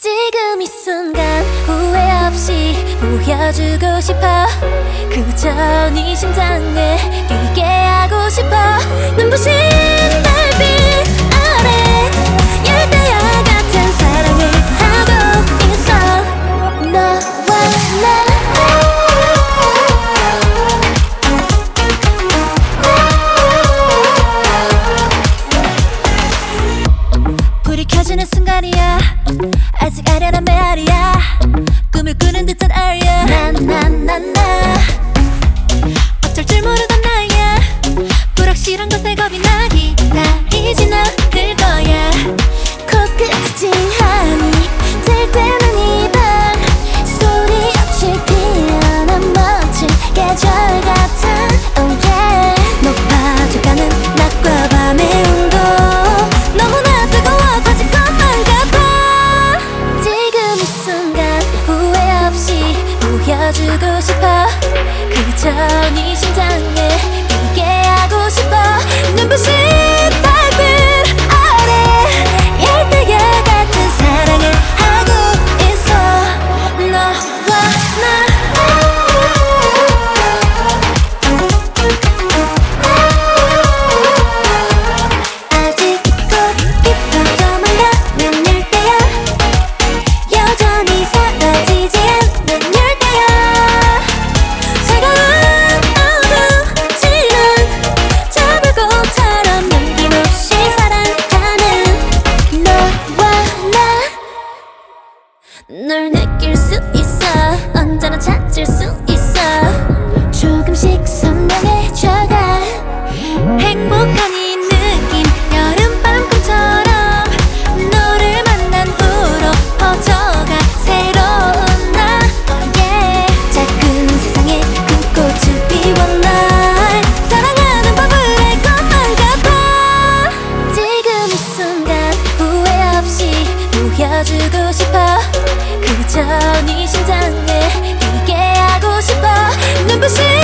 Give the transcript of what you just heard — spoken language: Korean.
지금 이 순간 후회 없이 보여주고 싶어. 그저 네 심장에 뛰게 하고 싶어. 눈부신 달빛 아래 열대야 같은 사랑을 하고 있어. 너와 나 불이 켜지는 순간이야. 아직 아련한 메아리야. 꿈을 꾸는 듯한 아리야. 나나나나 어쩔 줄 모르던 나야. 불확실한 것에 겁이 나기 나이지 않을 거야. 코끝이 찡하니 들 때는 이 밤 소리 없이 피어난 멋진 계절 같은 oh yeah. 높아져가는 낮과 밤의 온도 너무나 뜨거워져질 것만 같아. 지금 이 순간 후회 없이 보여주고 싶어. 그저 네 심장에 뛰게 하고 싶어. 눈부신 달빛 아래 열대야 같은 사랑을 하고 있어. 너와 나 아직도 깊어져만 가는 열대야. 여전히 사라지지 않는 열대야. 차가운 어두지는 저불꽃처럼 남김없이 사랑하는 너와 나. 널 느낄 수 있어. 언제나 찾을 수 있어. 조금씩 선명해져가. 행복한 이 느낌 여름밤 꿈처럼 너를 만난 후로 퍼져가 새로운 나 oh yeah. 작은 세상에 큰 꽃을 피워 날 사랑하는 법을 알 것만 같아. 지금 이 순간 후회 없이 보여주고 싶어. 그저 네 심장에 뛰게 하고 싶어. 눈부신